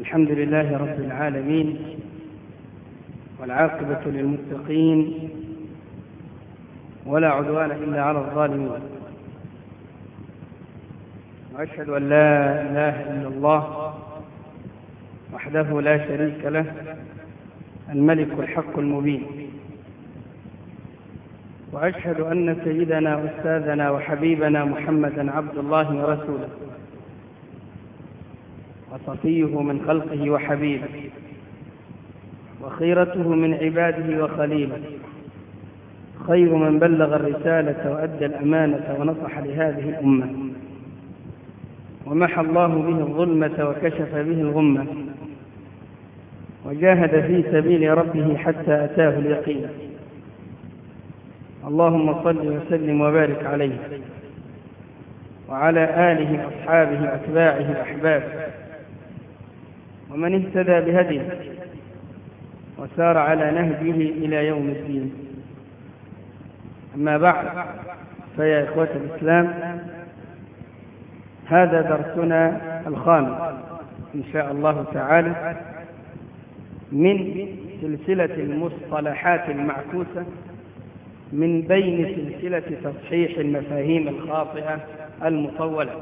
الحمد لله رب العالمين، والعاقبة للمتقين، ولا عدوان إلا على الظالمين. وأشهد أن لا إله إلا الله وحده لا شريك له، الملك الحق المبين. وأشهد أن سيدنا وأستاذنا وحبيبنا محمدا عبد الله ورسوله، وصفيه من خلقه وحبيبه، وخيرته من عباده وخليله، خير من بلغ الرسالة وأدى الأمانة ونصح لهذه الأمة، ومحى الله به الظلمة وكشف به الغمة، وجاهد في سبيل ربه حتى أتاه اليقين. اللهم صل وسلم وبارك عليه وعلى آله وأصحابه وأتباعه وأحبابه ومن اهتدى بهديه وسار على نهجه إلى يوم الدين. أما بعد، فيا إخوة الإسلام، هذا درسنا الخامس إن شاء الله تعالى من سلسلة المصطلحات المعكوسة من بين سلسلة تصحيح المفاهيم الخاطئة المطولة.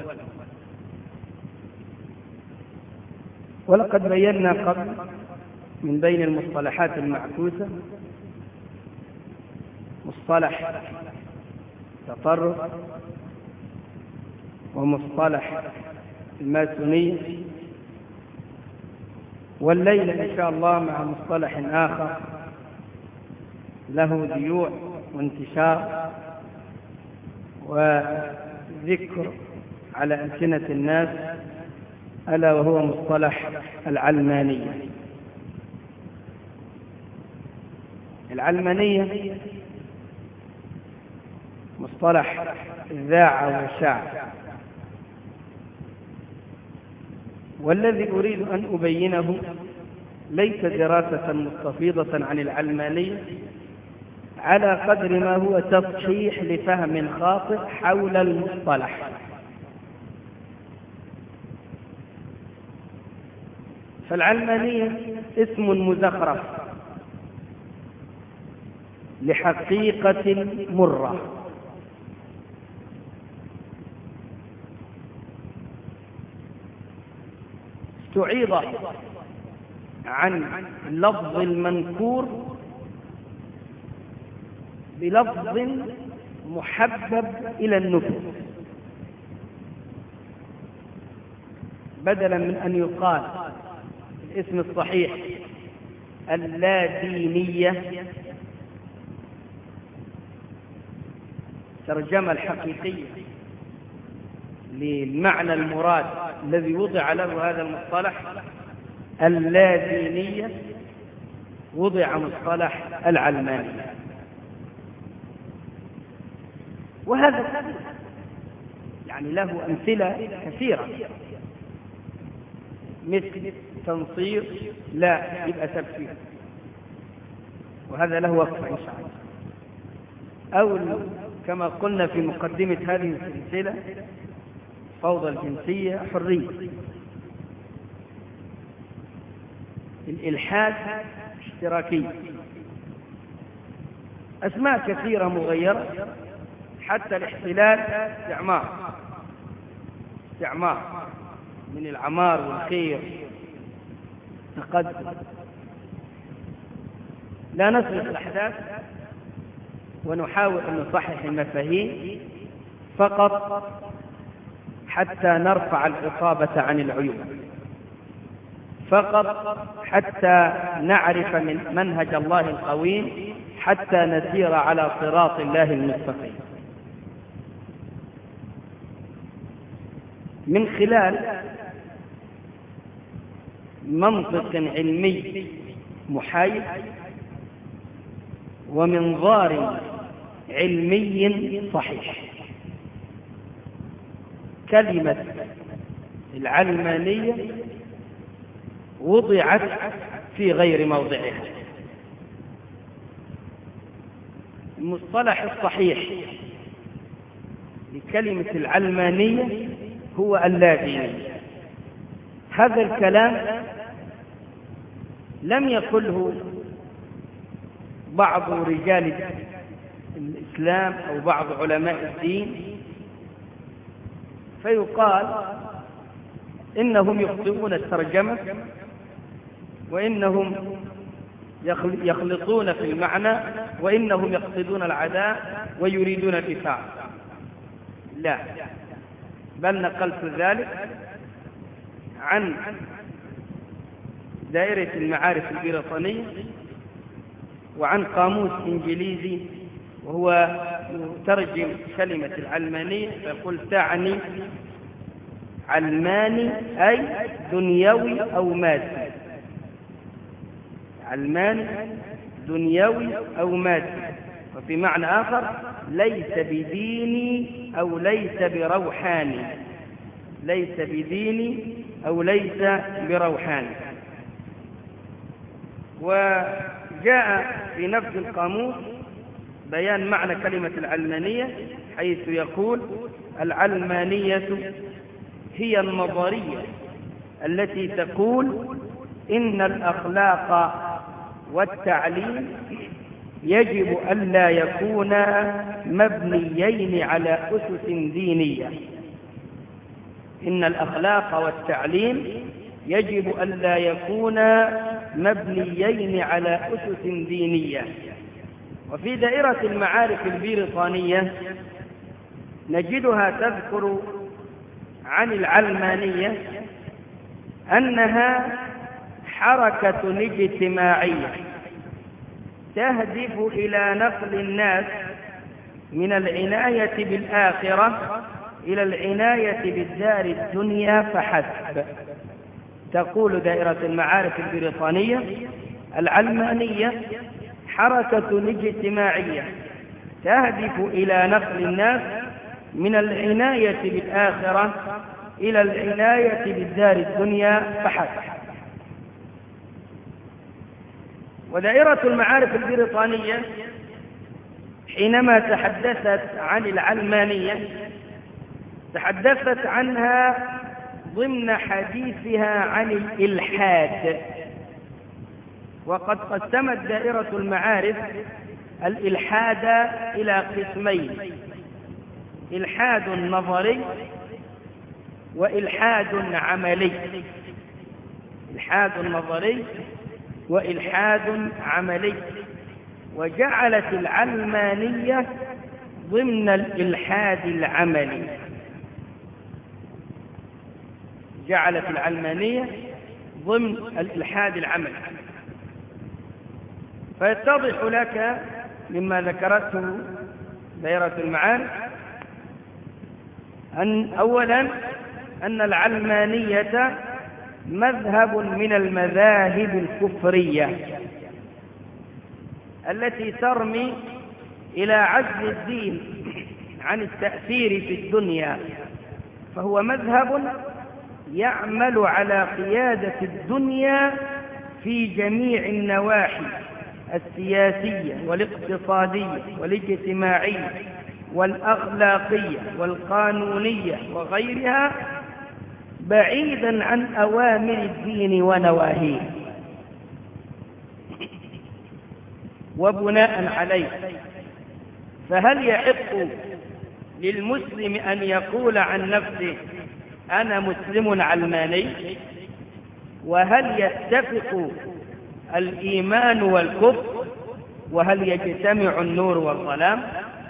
ولقد بينا قبل من بين المصطلحات المعكوسة مصطلح تطرف، ومصطلح الماسونية، والليلة إن شاء الله مع مصطلح آخر له ديوع وانتشار وذكر على ألسنة الناس، ألا وهو مصطلح العلمانية. العلمانية مصطلح ذاع وشاع، والذي أريد أن أبينه ليس دراسة مستفيضة عن العلمانية على قدر ما هو تصحيح لفهم خاطئ حول المصطلح. فالعلمانية اسم مزخرف لحقيقة مرة، استعيض عن اللفظ المنكور بلفظ محبب إلى النفوس، بدلا من أن يقال الاسم الصحيح اللادينية، الترجمة الحقيقية للمعنى المراد الذي وضع له هذا المصطلح اللادينية، وضع مصطلح العلمانية. وهذا يعني له أمثلة كثيرة، مثل تنصير لا يبقى تبشير، وهذا له وقف إن شاء الله. أو كما قلنا في مقدمة هذه السلسلة، فوضى الجنسية حرية، الإلحاد اشتراكية، أسماء كثيرة مغيرة، حتى الاحتلال استعمار من العمار والخير، تقدم. لا نسرق الأحداث ونحاول أن نصحح المفاهيم فقط حتى نرفع العقابة عن العيوب، فقط حتى نعرف من منهج الله القويم، حتى نسير على صراط الله المستقيم. من خلال منطق علمي محايد ومنظار علمي صحيح. كلمة العلمانية وضعت في غير موضعها. المصطلح الصحيح لكلمة العلمانية هو اللادينية. هذا الكلام لم يقله بعض رجال الإسلام أو بعض علماء الدين فيقال إنهم يخطئون الترجمة وإنهم يخلطون في المعنى وإنهم يقصدون العداء ويريدون الدفاع. لا، بل نقلت ذلك عن دائرة المعارف البريطانية وعن قاموس إنجليزي وهو يترجم كلمة العلمانية فيقول تعني علماني أي دنيوي أو مادي. علماني دنيوي أو مادي، وفي معنى آخر ليس بديني أو ليس بروحاني. ليس بديني أو ليس بروحاني. وجاء في نفس القاموس بيان معنى كلمة العلمانية حيث يقول العلمانية هي النظرية التي تقول إن الأخلاق والتعليم يجب ألا يكونا مبنيين على أسس دينية. إن الأخلاق والتعليم يجب ألا يكونا مبنيين على أسس دينية. وفي دائرة المعارف البريطانية نجدها تذكر عن العلمانية أنها حركة اجتماعية تهدف إلى نقل الناس من العناية بالآخرة إلى العناية بالدار الدنيا فحسب. تقول دائرة المعارف البريطانية العلمانية حركة اجتماعية تهدف إلى نقل الناس من العناية بالآخرة إلى العناية بالدار الدنيا فحسب. ودائرة المعارف البريطانية حينما تحدثت عن العلمانية تحدثت عنها ضمن حديثها عن الإلحاد. وقد قسمت دائرة المعارف الإلحاد إلى قسمين: إلحاد نظري وإلحاد عملي. إلحاد نظري وإلحاد عملي. وجعلت العلمانية ضمن الإلحاد العملي. جعلت العلمانية ضمن الإلحاد العملي. فيتضح لك مما ذكرته دائرة المعارف أن أولا أن العلمانية مذهب من المذاهب الكفرية التي ترمي إلى عجز الدين عن التأثير في الدنيا، فهو مذهب يعمل على قيادة الدنيا في جميع النواحي السياسية والاقتصادية والاجتماعية والأخلاقية والقانونية وغيرها بعيدا عن أوامر الدين ونواهيه. وبناء عليه فهل يحق للمسلم أن يقول عن نفسه أنا مسلم علماني؟ وهل يتفق الإيمان والكفر؟ وهل يجتمع النور والظلام؟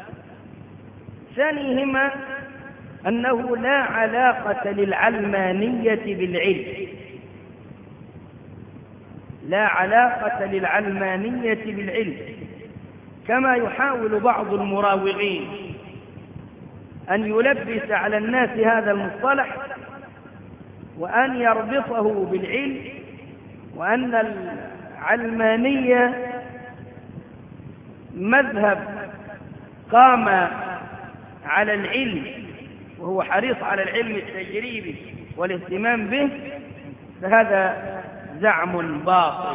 ثانيهما أنه لا علاقة للعلمانية بالعلم. لا علاقة للعلمانية بالعلم، كما يحاول بعض المراوغين أن يلبس على الناس هذا المصطلح وأن يربطه بالعلم، وأن العلمانية مذهب قام على العلم وهو حريص على العلم التجريبي والاهتمام به، فهذا زعم باطل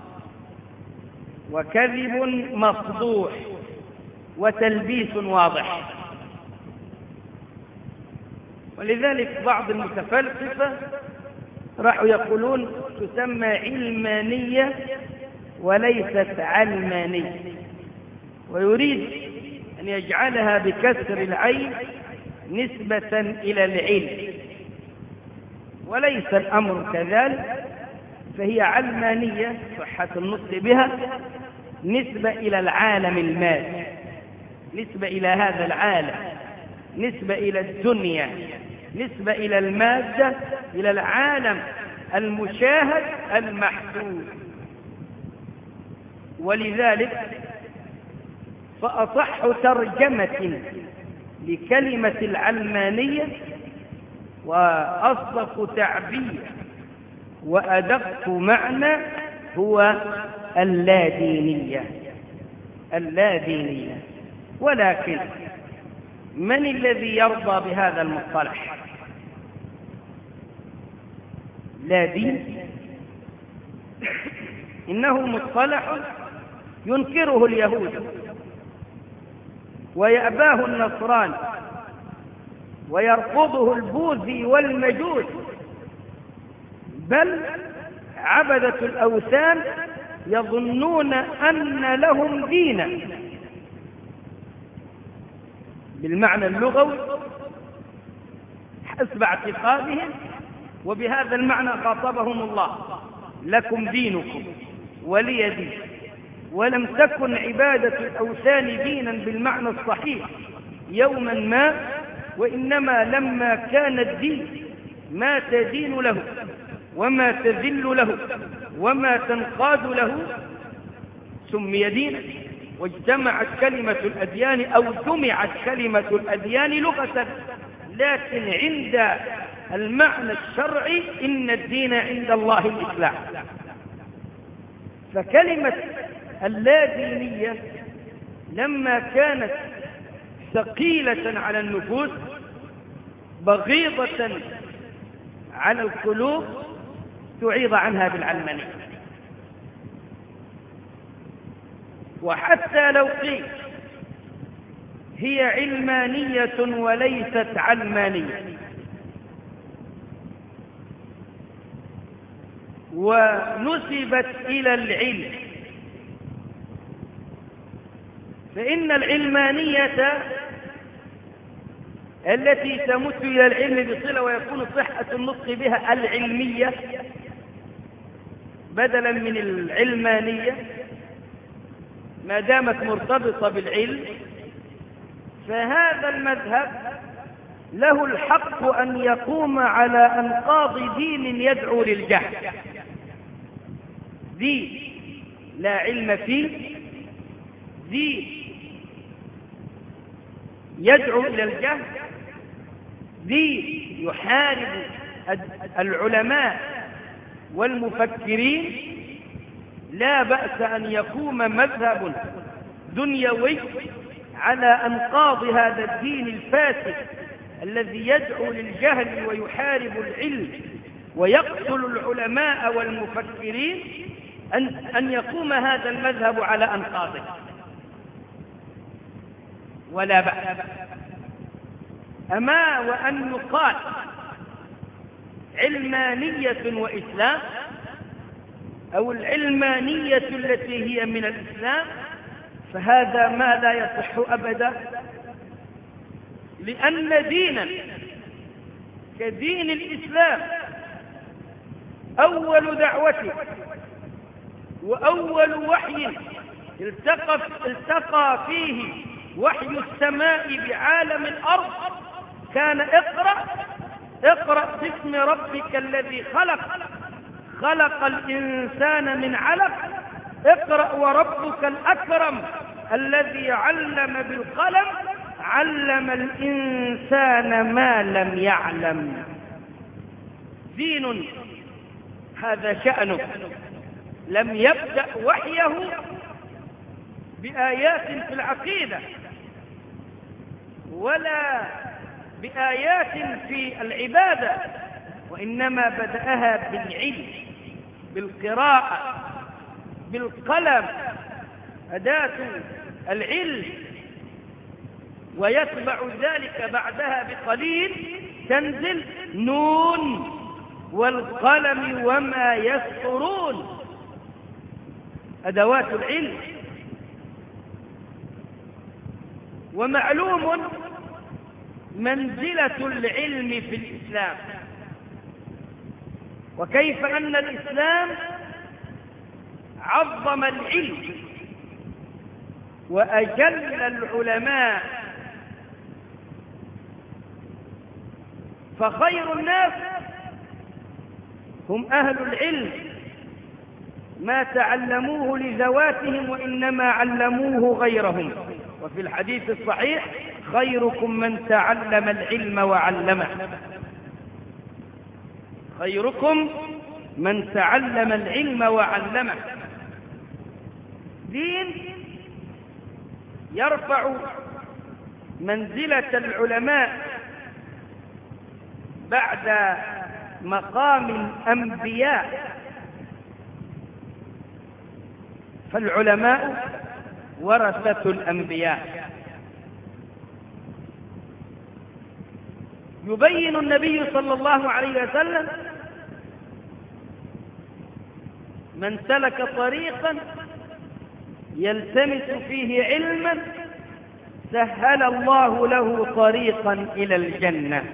وكذب مفضوح وتلبيس واضح. ولذلك بعض المتفلسفة راحوا يقولون تسمى علمانية وليست علمانية، ويريد أن يجعلها بكسر العين نسبة إلى العلم، وليس الأمر كذلك، فهي علمانية صحة النطق بها نسبة إلى العالم المادي، نسبة إلى هذا العالم، نسبة إلى الدنيا، نسبة إلى المادة، إلى العالم المشاهد المحسوس. ولذلك فأصح ترجمة لكلمة العلمانية وأصدق تعبير وأدق معنى هو اللادينية. اللادينية. ولكن من الذي يرضى بهذا المصطلح؟ لا دين، إنه مصطلح ينكره اليهود ويأباه النصران ويرفضه البوذي والمجوس، بل عبدة الأوثان يظنون أن لهم دينا بالمعنى اللغوي حسب اعتقادهم، وبهذا المعنى خاطبهم الله: لكم دينكم ولي دين. ولم تكن عبادة الأوثان دينا بالمعنى الصحيح يوما ما، وإنما لما كان الدين ما تدين له وما تذل له وما تنقاد له سمي دينا، واجتمعت كلمة الأديان أو جمعت كلمة الأديان لغة، لكن عند المعنى الشرعي إن الدين عند الله الإسلام. فكلمة اللادينية لما كانت ثقيلة على النفوس بغيضة على القلوب تعيض عنها بالعلمانية. وحتى لو قيل هي علمانية وليست علمانية ونسبت إلى العلم، فإن العلمانية التي تمت إلى العلم بصلة ويكون صحة النطق بها العلمية بدلا من العلمانية ما دامت مرتبطة بالعلم، فهذا المذهب له الحق أن يقوم على أنقاض دين يدعو للجهل، دين لا علم فيه، دين يدعو إلى الجهل، دين يحارب العلماء والمفكرين. لا بأس أن يقوم مذهب دنيوي على أنقاض هذا الدين الفاسد الذي يدعو للجهل ويحارب العلم ويقتل العلماء والمفكرين، أن يقوم هذا المذهب على أنقاضه، ولا بأس. أما وأن يقال علمانية وإسلام، أو العلمانية التي هي من الإسلام، فهذا ما لا يصح أبدا، لأن دينا كدين الإسلام أول دعوته وأول وحي التقى فيه وحي السماء بعالم الأرض كان اقرأ باسم ربك الذي خلق الإنسان من علق، اقرأ وربك الأكرم الذي علم بالقلم علم الإنسان ما لم يعلم. دين هذا شأنه لم يبدأ وحيه بآيات في العقيدة ولا بآيات في العبادة، وإنما بدأها بالعلم، بالقراءة، بالقلم، أداة العلم، ويتبع ذلك بعدها بقليل تنزل نون والقلم وما يسطرون، أدوات العلم. ومعلوم منزلة العلم في الإسلام، وكيف أن الإسلام عظم العلم وأجل العلماء، فخير الناس هم أهل العلم، ما تعلموه لذواتهم وإنما علموه غيرهم. وفي الحديث الصحيح: خيركم من تعلم العلم وعلمه. خيركم من تعلم العلم وعلمه. دين يرفع منزلة العلماء بعد مقام الأنبياء، فالعلماء ورثة الأنبياء. يبين النبي صلى الله عليه وسلم: من سلك طريقا يلتمس فيه علما سهل الله له طريقا إلى الجنة.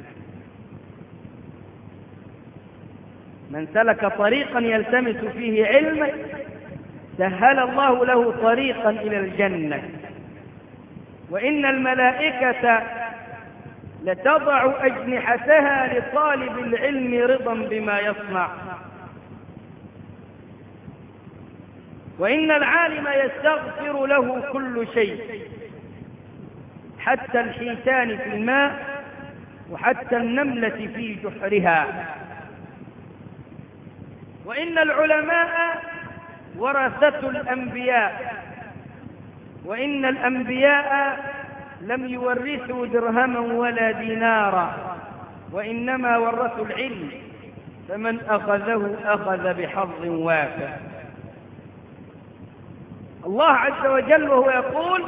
من سلك طريقا يلتمس فيه علما سهل الله له طريقا إلى الجنة. وإن الملائكة لتضع أجنحتها لطالب العلم رضا بما يصنع. وإن العالم يستغفر له كل شيء، حتى الحيتان في الماء وحتى النملة في جحرها. وإن العلماء ورثة الأنبياء، وإن الأنبياء لم يورثوا درهما ولا دينارا، وإنما ورثوا العلم، فمن أخذه أخذ بحظ وافر. الله عز وجل وهو يقول: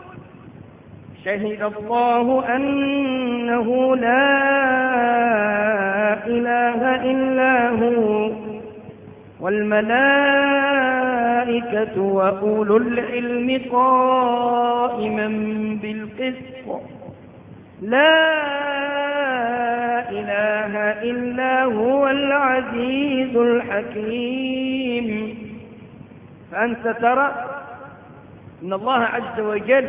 شهد الله أنه لا إله إلا هو والملائكة وأولو العلم قائما بالقسط لا إله إلا هو العزيز الحكيم. فأنت ترى أن الله عز وجل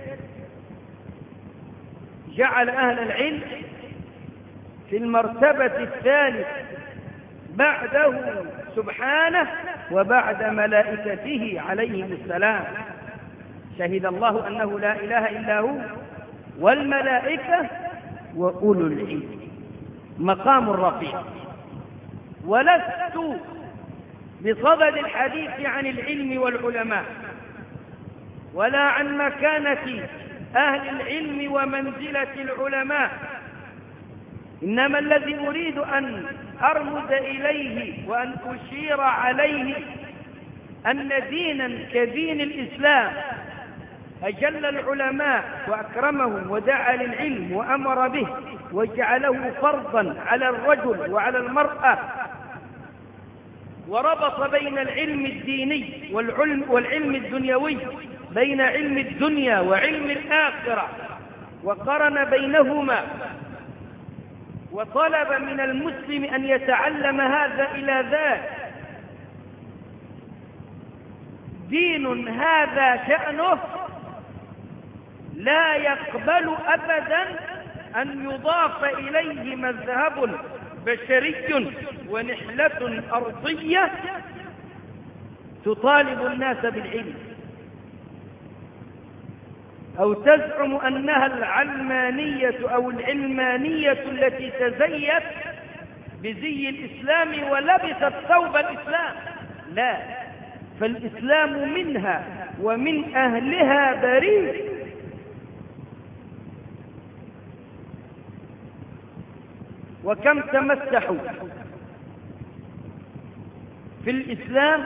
جعل أهل العلم في المرتبة الثالثة بعده سبحانه وبعد ملائكته عليهم السلام. شهد الله أنه لا إله إلا هو والملائكة وأولو العلم، مقام رفيع. ولست بصدد الحديث عن العلم والعلماء ولا عن مكانة أهل العلم ومنزلة العلماء، إنما الذي أريد أن أرمز إليه وأن أشير عليه أن دينا كدين الإسلام أجل العلماء وأكرمهم ودعا للعلم وأمر به وجعله فرضا على الرجل وعلى المرأة، وربط بين العلم الديني والعلم الدنيوي، بين علم الدنيا وعلم الآخرة، وقرن بينهما، وطلب من المسلم أن يتعلم هذا إلى ذاك. دين هذا شأنه لا يقبل أبدا أن يضاف إليه مذهب بشري ونحلة أرضية تطالب الناس بالعلم، أو تزعم أنها العلمانية أو العلمانية التي تزيت بزي الإسلام ولبست ثوب الإسلام. لا، فالإسلام منها ومن أهلها بريء. وكم تمسحوا في الإسلام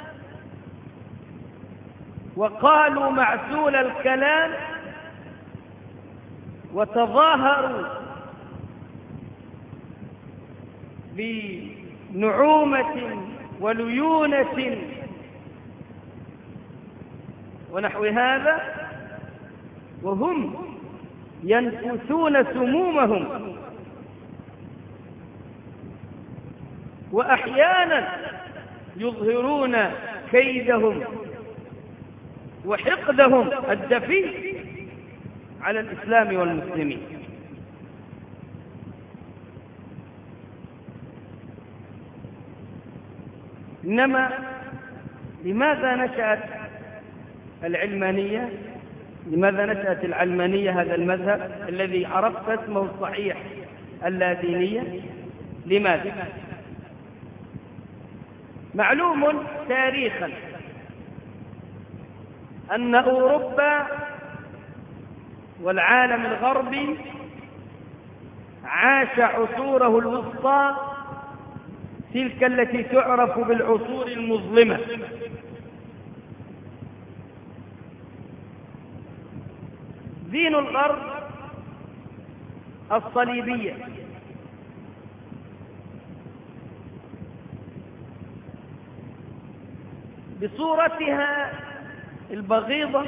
وقالوا معسول الكلام وتظاهروا بنعومة وليونة ونحو هذا، وهم ينفثون سمومهم، وأحيانا يظهرون كيدهم وحقدهم الدفين على الإسلام والمسلمين. إنما لماذا نشأت العلمانية؟ لماذا نشأت العلمانية، هذا المذهب الذي عرفت اسمه الصحيح اللادينية؟ لماذا؟ معلوم تاريخا أن أوروبا والعالم الغربي عاش عصوره الوسطى، تلك التي تعرف بالعصور المظلمة. دين الغرب الصليبية، بصورتها البغيضة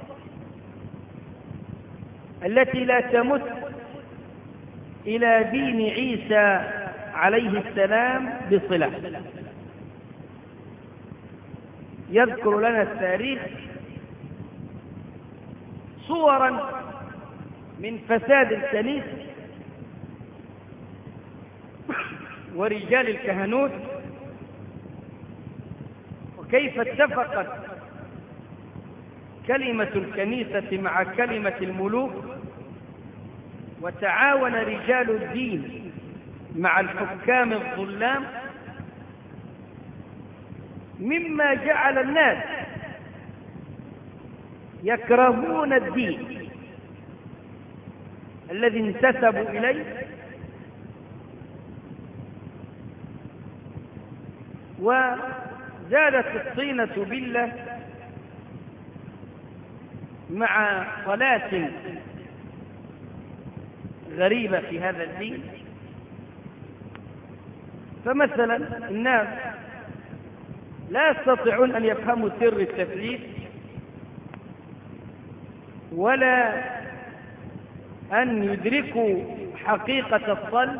التي لا تمت إلى دين عيسى عليه السلام بصلة. يذكر لنا التاريخ صورا من فساد الكنيسة ورجال الكهنوت، وكيف اتفقت كلمة الكنيسة مع كلمة الملوك، وتعاون رجال الدين مع الحكام الظلام، مما جعل الناس يكرهون الدين الذي انتسبوا إليه، وزادت الطينة بلة مع صلاة غريبة في هذا الدين. فمثلا الناس لا يستطيعون أن يفهموا سر التثليث، ولا أن يدركوا حقيقة الصلب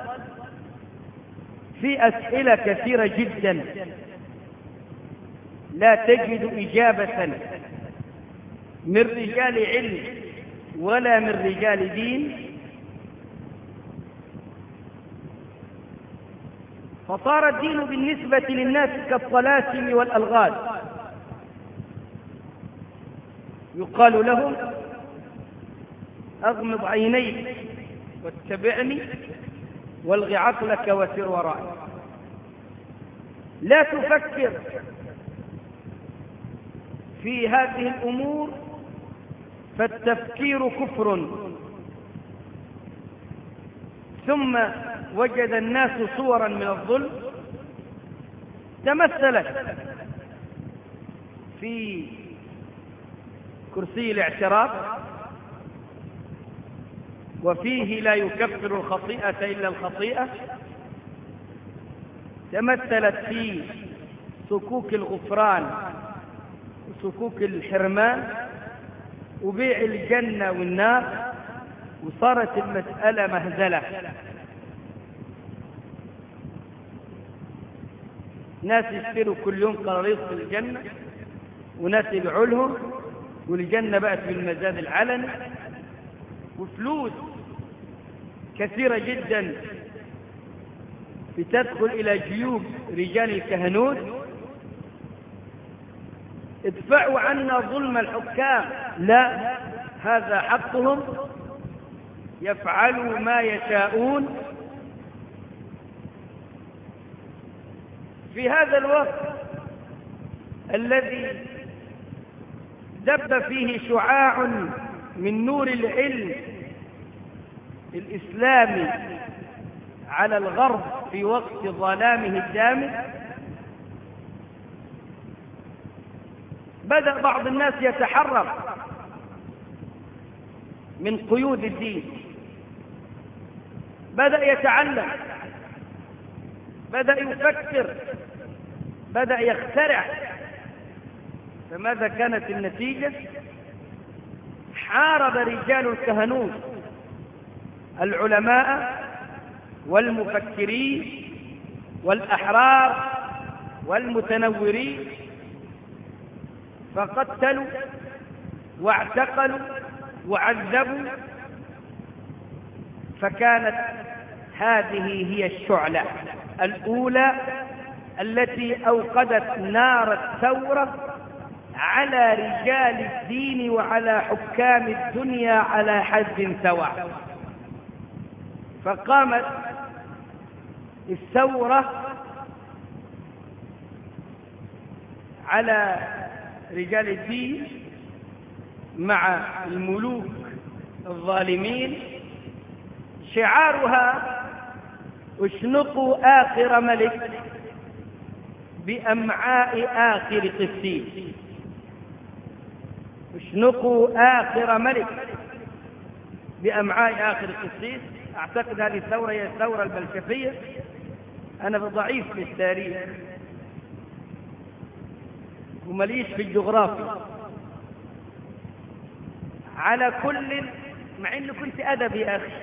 في أسئلة كثيرة جدا لا تجد إجابة من رجال علم ولا من رجال دين. فصار الدين بالنسبة للناس كالطلاسم والألغاز، يقال لهم أغمض عينيك واتبعني والغ عقلك وسر ورائي، لا تفكر في هذه الأمور فالتفكير كفر. ثم وجد الناس صورا من الظلم تمثلت في كرسي الاعتراف، وفيه لا يكفر الخطيئة إلا الخطيئة، تمثلت في صكوك الغفران وصكوك الحرمان وبيع الجنة والنار، وصارت المسألة مهزلة. ناس يشتروا كل يوم قراريط في الجنة، وناس يبيعوا لهم، والجنة بقت بالمزاد العلني، وفلوس كثيرة جدا بتدخل إلى جيوب رجال الكهنوت. ادفعوا عنا ظلم الحكام، لا، هذا حقهم، يفعلوا ما يشاءون. في هذا الوقت الذي دب فيه شعاع من نور العلم الإسلامي على الغرب في وقت ظلامه الدامس، بدأ بعض الناس يتحرر من قيود الدين، بدأ يتعلم، بدأ يفكر، بدأ يخترع. فماذا كانت النتيجة؟ حارب رجال الكهنوت العلماء والمفكرين والأحرار والمتنورين، فقتلوا واعتقلوا وعذبوا. فكانت هذه هي الشعلة الأولى التي أوقدت نار الثورة على رجال الدين وعلى حكام الدنيا على حد سواء. فقامت الثورة على رجال الدين مع الملوك الظالمين، شعارها اشنقوا آخر ملك بأمعاء آخر قسيس. اشنقوا آخر ملك بأمعاء آخر قسيس. أعتقد هذه الثورة هي الثورة البلشفية. أنا ضعيف في التاريخ ومليش في الجغرافيا. على كل، مع إنه كنت أدبي يا أخي،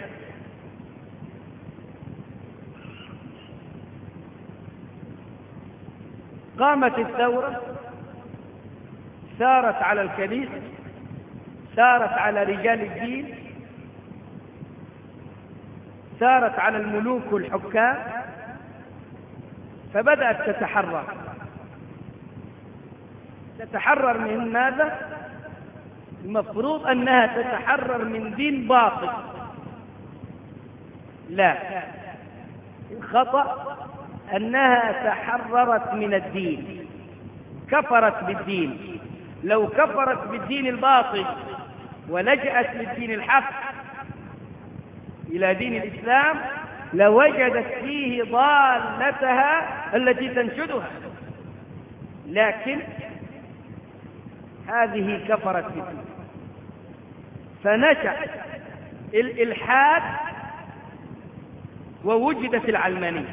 قامت الثورة، سارت على الكنيسة، سارت على رجال الدين، سارت على الملوك والحكام، فبدأت تتحرر من ماذا؟ المفروض أنها تتحرر من دين باطل. لا، الخطأ أنها تحررت من الدين، كفرت بالدين. لو كفرت بالدين الباطل ولجأت للدين الحق إلى دين الإسلام لوجدت فيه ضالتها التي تنشدها، لكن هذه كفرت بالدين، فنشأ الإلحاد ووجدت العلمانية.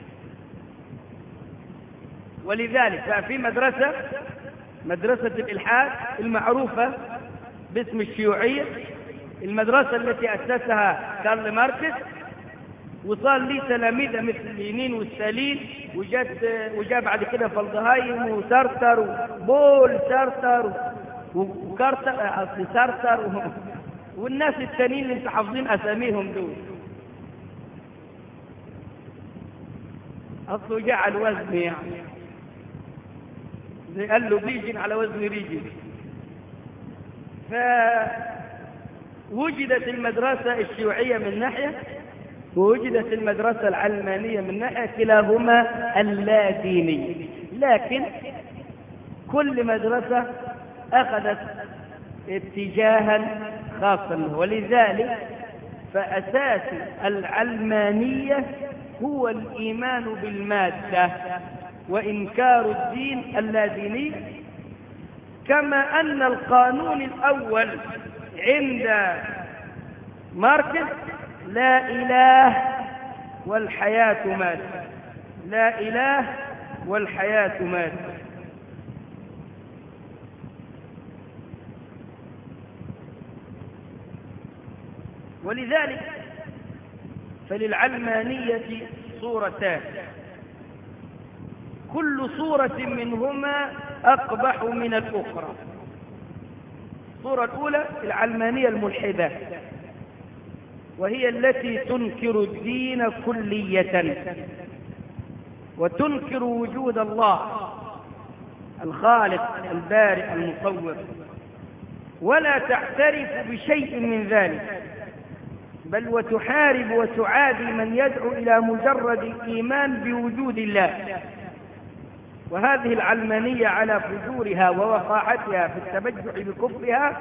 ولذلك ففي مدرسة الإلحاد المعروفة باسم الشيوعية، المدرسة التي أسسها كارل ماركس، وصار لي تلاميذ مثل لينين وستالين، وجاء بعد كده فالدهايم وسارتر وبول سارتر وكارتر سارتر والناس التانيين اللي انت حافظين أساميهم دول. أصله جاء على الوزن، يعني زي قال له بيجن على وزن ريجن. فوجدت المدرسة الشيوعية من ناحية، ووجدت المدرسة العلمانية من ناحية، كلاهما اللادينية، لكن كل مدرسة أخذت اتجاها خاصا. ولذلك فأساس العلمانية هو الإيمان بالمادة وإنكار الدين اللاديني، كما أن القانون الأول عند ماركس لا إله والحياة مادة، لا إله والحياة مادة. ولذلك فللعلمانية صورتان، كل صورة منهما أقبح من الأخرى. الصورة الأولى العلمانية الملحدة، وهي التي تنكر الدين كلية وتنكر وجود الله الخالق البارئ المصور، ولا تعترف بشيء من ذلك، بل وتحارب وتعادي من يدعو إلى مجرد الإيمان بوجود الله. وهذه العلمانية على فجورها ووقاحتها في التبجح بكفرها،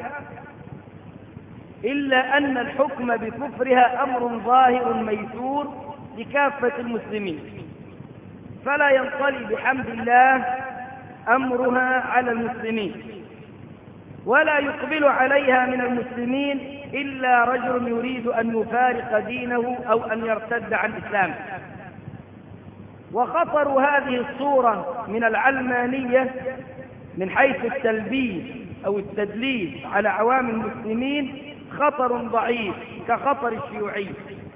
إلا أن الحكم بكفرها أمر ظاهر ميسور لكافة المسلمين، فلا ينطلي بحمد الله أمرها على المسلمين، ولا يقبل عليها من المسلمين إلا رجل يريد أن يفارق دينه أو أن يرتد عن إسلامه. وخطر هذه الصورة من العلمانية من حيث التلبيس أو التدليس على عوام المسلمين خطر ضعيف كخطر الشيوعية،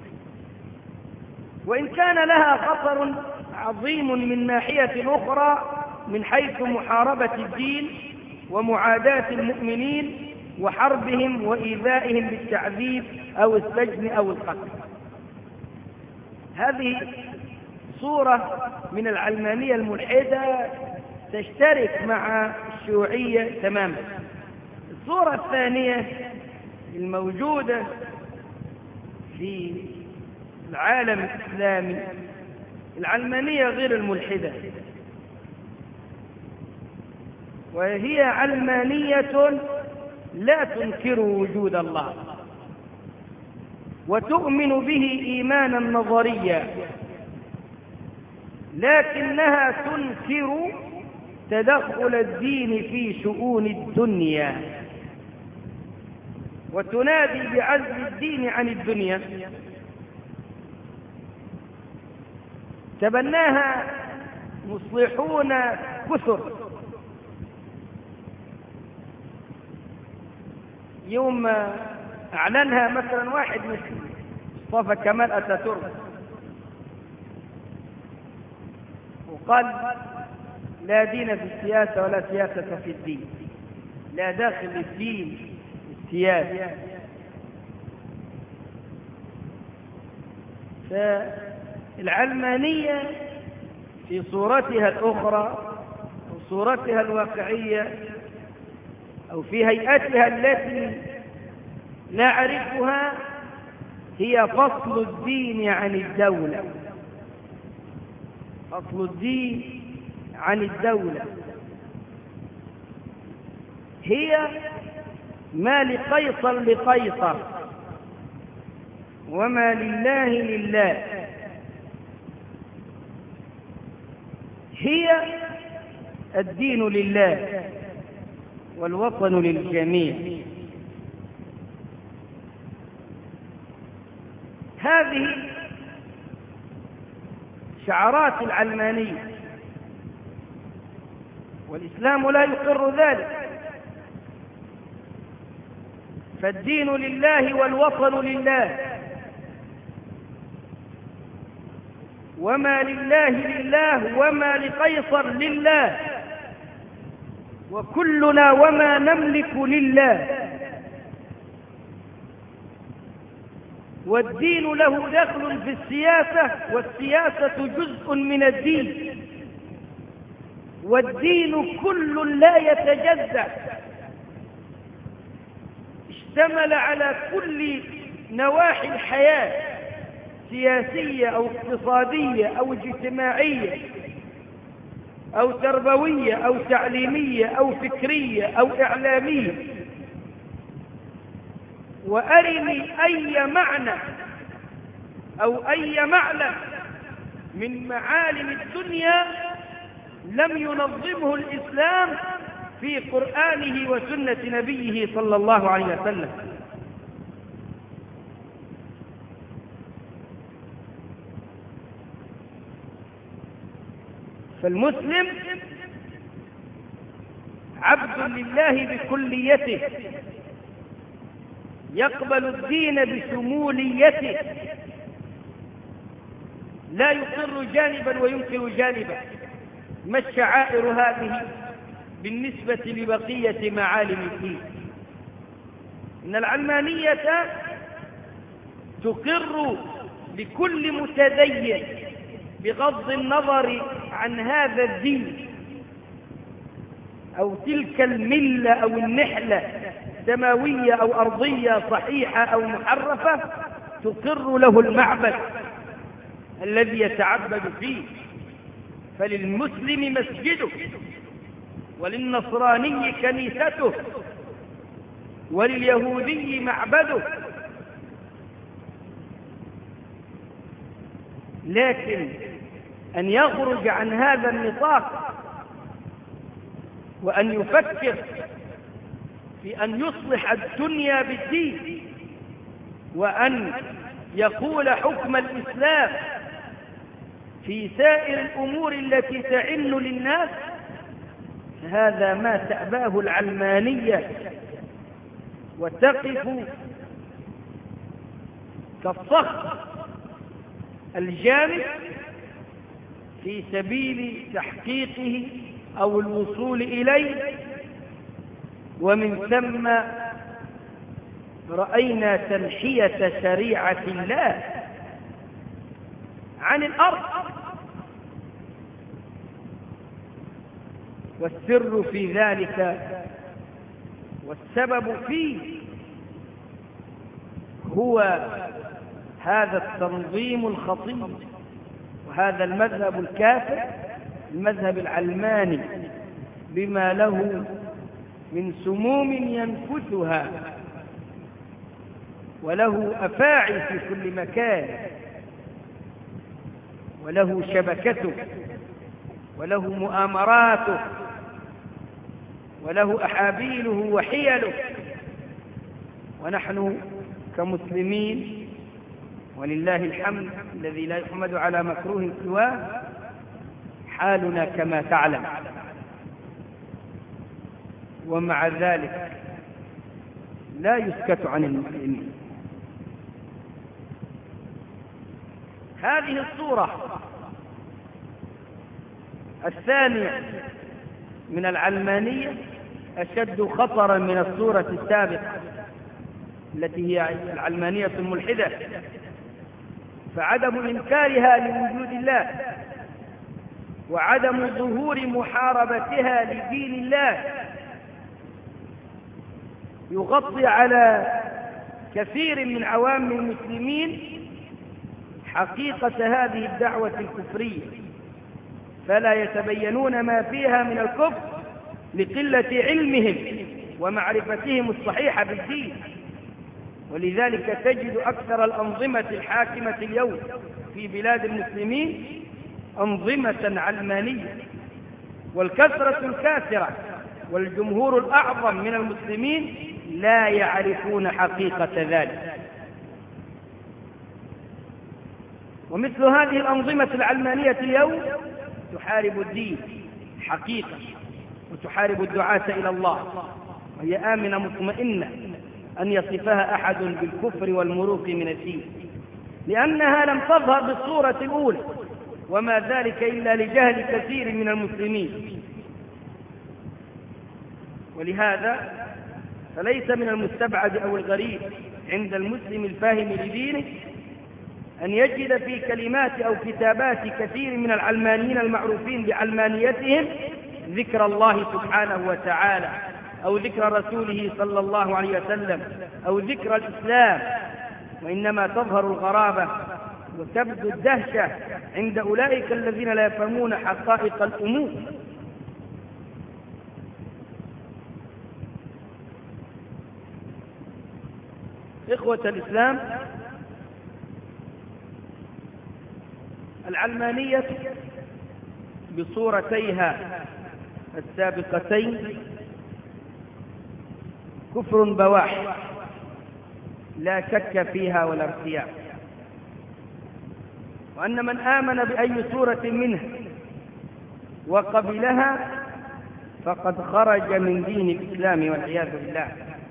وإن كان لها خطر عظيم من ناحية أخرى من حيث محاربة الدين ومعاداة المؤمنين وحربهم وإيذائهم بالتعذيب أو السجن أو القتل. هذه صورة من العلمانية الملحدة تشترك مع الشيوعية تماما. الصورة الثانية الموجودة في العالم الإسلامي العلمانية غير الملحدة، وهي علمانية لا تنكر وجود الله وتؤمن به إيمانا نظريا، لكنها تنكر تدخل الدين في شؤون الدنيا وتنادي بعزل الدين عن الدنيا. تبناها مصلحون كثر. يوم أعلنها مثلا واحد مثل مصطفى كمال أتاتورك وقال لا دين في السياسة ولا سياسة في الدين، لا داخل الدين السياسة. فالعلمانية في صورتها الأخرى أو صورتها الواقعية أو في هيئتها التي نعرفها هي فصل الدين عن الدولة، فصل الدين عن الدولة. هي ما لقيصر لقيصر وما لله لله. هي الدين لله والوطن للجميع. هذه شعارات العلمانية، والإسلام لا يقر ذلك. فالدين لله والوطن لله، وما لله لله وما لقيصر لله، وكلنا وما نملك لله. والدين له دخل في السياسة، والسياسة جزء من الدين، والدين كل لا يتجزأ، اشتمل على كل نواحي الحياة، سياسية أو اقتصادية أو اجتماعية أو تربوية أو تعليمية أو فكرية أو إعلامية. وأرني أي معنى أو أي معلم من معالم الدنيا لم ينظمه الإسلام في قرآنه وسنة نبيه صلى الله عليه وسلم. فالمسلم عبد لله بكليته، يقبل الدين بشموليته، لا يقر جانبا وينكر جانبا. ما الشعائر هذه بالنسبة لبقية معالم الدين؟ إن العلمانية تقر بكل متدين بغض النظر عن هذا الدين أو تلك الملة أو النحلة سماوية أو أرضية صحيحة أو محرفة، تقر له المعبد الذي يتعبد فيه. فللمسلم مسجده، وللنصراني كنيسته، ولليهودي معبده. لكن أن يخرج عن هذا النطاق وأن يفكر في أن يصلح الدنيا بالدين، وأن يقول حكم الإسلام في سائر الأمور التي تعن للناس، هذا ما تأباه العلمانية، وتقف كالصخر الجامد في سبيل تحقيقه أو الوصول إليه. ومن ثم رأينا تنحية شريعة الله عن الأرض، والسر في ذلك والسبب فيه هو هذا التنظيم الخطير وهذا المذهب الكافر، المذهب العلماني، بما له من سموم ينفثها وله أفاعي في كل مكان، وله شبكته وله مؤامراته وله أحابيله وحيله. ونحن كمسلمين ولله الحمد الذي لا يحمد على مكروه سواه، حالنا كما تعلم. ومع ذلك لا يسكت عن المسلمين. هذه الصورة الثانية من العلمانية أشد خطرا من الصورة السابقة التي هي العلمانية الملحدة، فعدم إنكارها لوجود الله وعدم ظهور محاربتها لدين الله يغطي على كثير من عوام المسلمين حقيقة هذه الدعوة الكفرية، فلا يتبينون ما فيها من الكفر لقلة علمهم ومعرفتهم الصحيحة بالدين. ولذلك تجد أكثر الأنظمة الحاكمة اليوم في بلاد المسلمين أنظمة علمانية، والكثرة الكاثرة والجمهور الأعظم من المسلمين لا يعرفون حقيقة ذلك. ومثل هذه الأنظمة العلمانية اليوم تحارب الدين حقيقة، وتحارب الدعاة إلى الله، وهي آمنة مطمئنة أن يصفها أحد بالكفر والمروق من الدين، لأنها لم تظهر بالصورة الأولى، وما ذلك إلا لجهل كثير من المسلمين. ولهذا فليس من المستبعد أو الغريب عند المسلم الفاهم لدينه أن يجد في كلمات أو كتابات كثير من العلمانيين المعروفين بعلمانيتهم ذكر الله سبحانه وتعالى، أو ذكر رسوله صلى الله عليه وسلم، أو ذكر الإسلام، وإنما تظهر الغرابة وتبدو الدهشة عند أولئك الذين لا يفهمون حقائق الأمور. إخوة الإسلام، العلمانية بصورتيها السابقتين كفر بواح لا شك فيها ولا ارتياب، وأن من آمن بأي سورة منها وقبلها فقد خرج من دين الإسلام والعياذ بالله.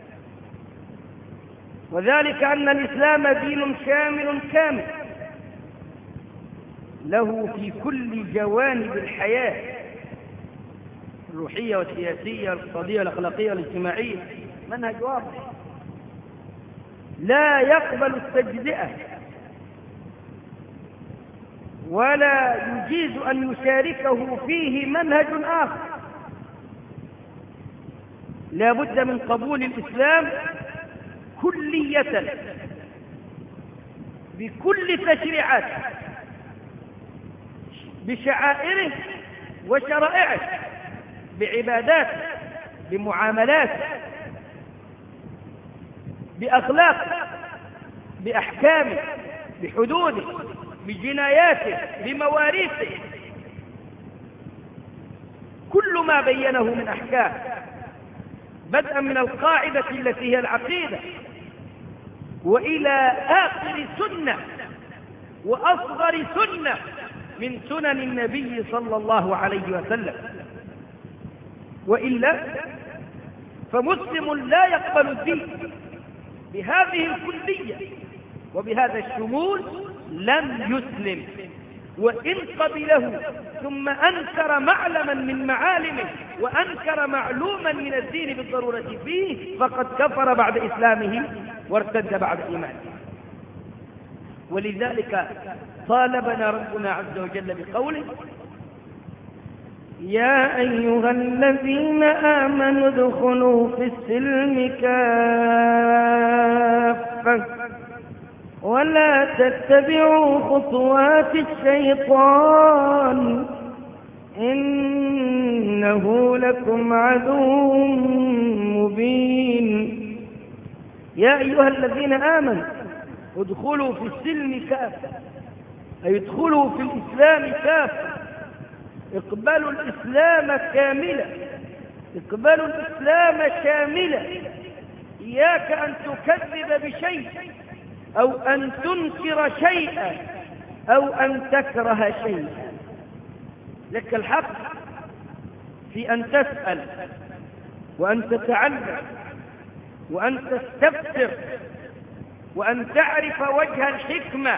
وذلك أن الإسلام دين شامل كامل له في كل جوانب الحياة الروحية والسياسية والاقتصادية والأخلاقية والاجتماعية، منهج واضح لا يقبل التجزئة ولا يجيز أن يشاركه فيه منهج آخر. لا بد من قبول الإسلام كلية بكل تشريعاته، بشعائره وشرائعه، بعباداته، بمعاملاته، بأخلاقه، بأحكامه، بحدوده، بجناياته، بمواريثه، كل ما بينه من أحكام، بدءا من القاعدة التي هي العقيدة وإلى آخر سنة وأصغر سنة من سنن النبي صلى الله عليه وسلم، وإلا فمسلم لا يقبل الدين بهذه الكلية وبهذا الشمول لم يسلم، وإن قبله ثم أنكر معلما من معالمه وأنكر معلوما من الدين بالضرورة فيه فقد كفر بعد إسلامه وارتد بعد إيمانه. ولذلك طالبنا ربنا عز وجل بقوله: يا أيها الذين آمنوا ادخلوا في السلم كافة ولا تتبعوا خطوات الشيطان إنه لكم عدو مبين. يا أيها الذين آمنوا ادخلوا في السلم كافة، أي ادخلوا في الإسلام كافة، اقبلوا الإسلام كاملا، اقبلوا الإسلام شاملا. إياك أن تكذب بشيء أو أن تنكر شيئا أو أن تكره شيئا. لك الحق في أن تسأل وأن تتعلم وأن تستفسر وأن تعرف وجه الحكمة،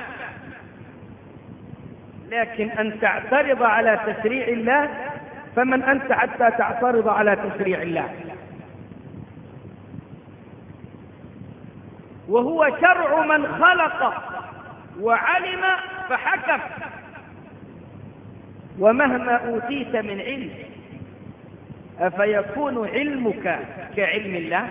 لكن أن تعترض على تشريع الله فمن أنت حتى تعترض على تشريع الله؟ وهو شرع من خلق وعلم فحكم. ومهما أوتيت من علم أفيكون علمك كعلم الله؟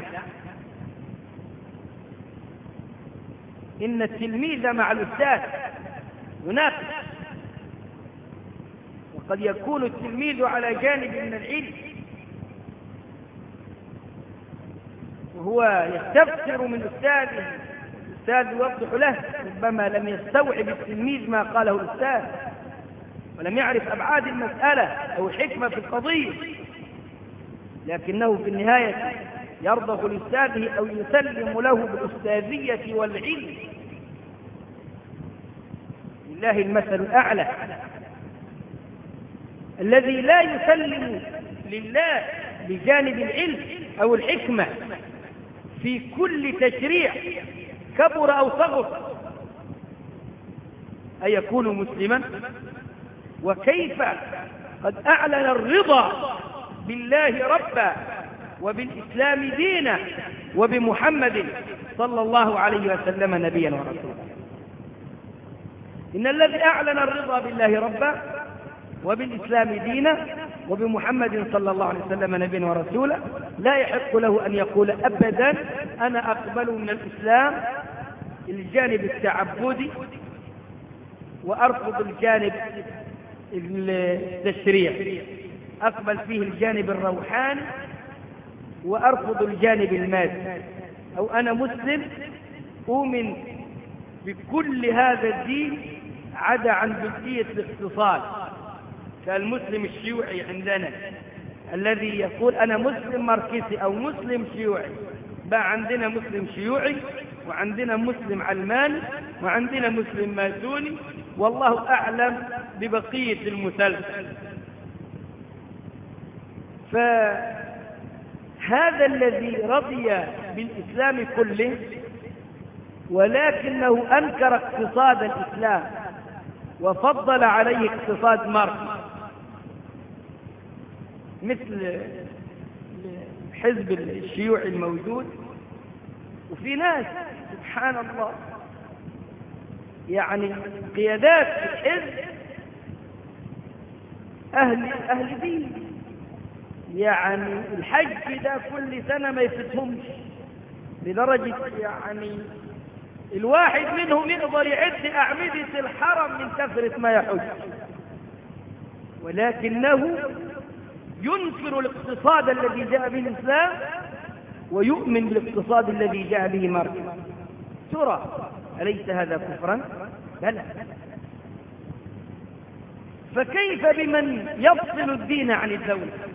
إن التلميذ مع الأستاذ يناقش، وقد يكون التلميذ على جانب من العلم وهو يستفسر من أستاذه، الأستاذ يوضح له، ربما لم يستوعب التلميذ ما قاله الأستاذ ولم يعرف أبعاد المسألة أو الحكمة في القضية، لكنه في النهاية يرضخ لأستاذه أو يسلم له بالأستاذية والعلم. لله المثل الأعلى. الذي لا يسلم لله بجانب العلم أو الحكمة في كل تشريع كبر أو صغر أيكون مسلما؟ وكيف قد أعلن الرضا بالله ربا وبالإسلام دينا وبمحمد صلى الله عليه وسلم نبيا ورسولا. إن الذي أعلن الرضا بالله ربا وبالإسلام دينا وبمحمد صلى الله عليه وسلم نبيا ورسولا لا يحق له أن يقول أبدا أنا أقبل من الإسلام الجانب التعبدي وأرفض الجانب التشريع، أقبل فيه الجانب الروحاني وأرفض الجانب المادي، أو أنا مسلم أؤمن بكل هذا الدين عدا عن جزئية الاقتصاد كالمسلم الشيوعي عندنا الذي يقول أنا مسلم ماركسي أو مسلم شيوعي. بقى عندنا مسلم شيوعي وعندنا مسلم علماني وعندنا مسلم ماسوني، والله أعلم ببقية المثلث. فهذا الذي رضي بالإسلام كله ولكنه أنكر اقتصاد الإسلام وفضل عليه اقتصاد ماركس، مثل حزب الشيوعي الموجود. وفي ناس سبحان الله يعني قيادات الحزب أهل دين، يعني الحج ده كل سنة ما يفتهمش، لدرجة يعني الواحد منهم يقدر يعد أعمدة الحرم من كثرة ما يحج، ولكنه ينكر الاقتصاد الذي جاء به الإسلام ويؤمن بالاقتصاد الذي جاء به ماركس. ترى أليس هذا كفرا؟ بلى. فكيف بمن يفصل الدين عن الدولة